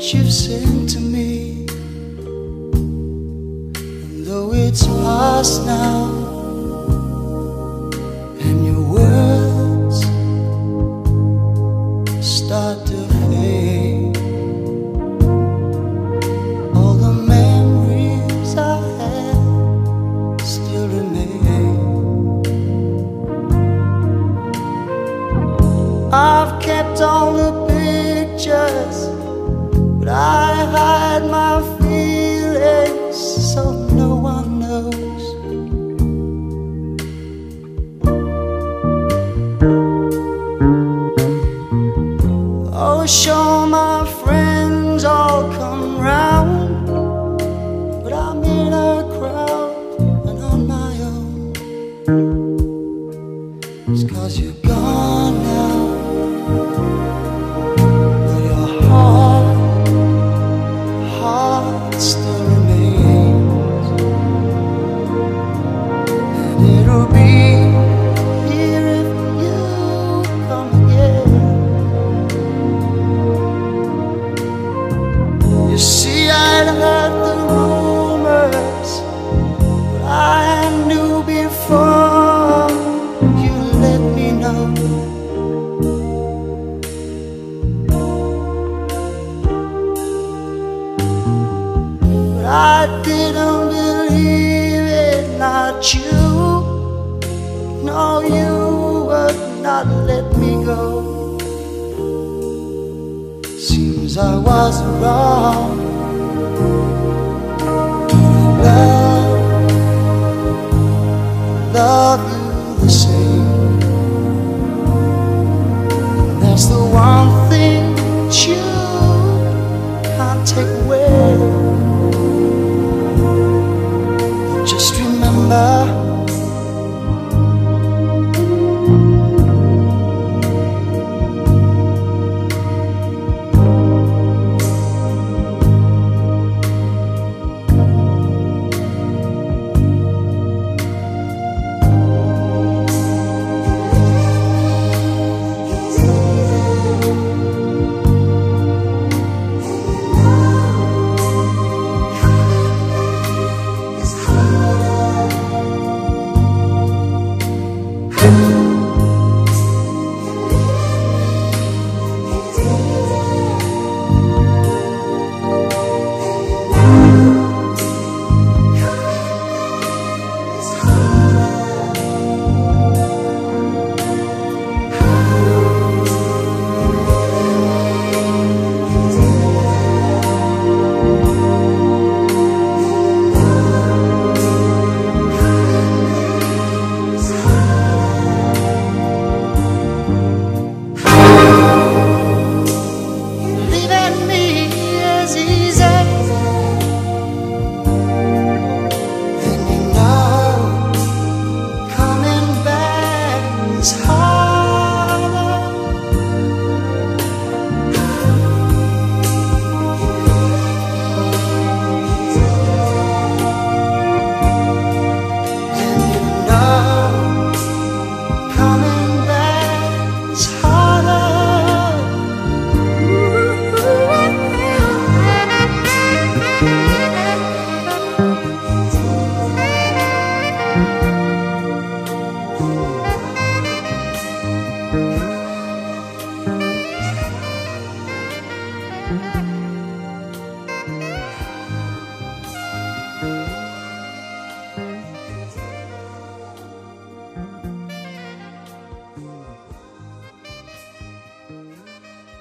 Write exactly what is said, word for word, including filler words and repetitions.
you've sent to me, and though it's past now, and your words start to fade, all the memories I had still remain. I've kept all the pictures, but I hide my feelings so no one knows. Oh, sure, my friends all come round, but I'm in a crowd and on my own. It's 'cause you're gone now, but your heart, heart still remains, and it'll be here if you come again. You see, I'd heard the rumors, but I knew before you let me know. But I didn't believe it, not you. No, you would not let me go. Seems I was wrong. Love, love you the same. And that's the one thing that you can't take away. Just remember,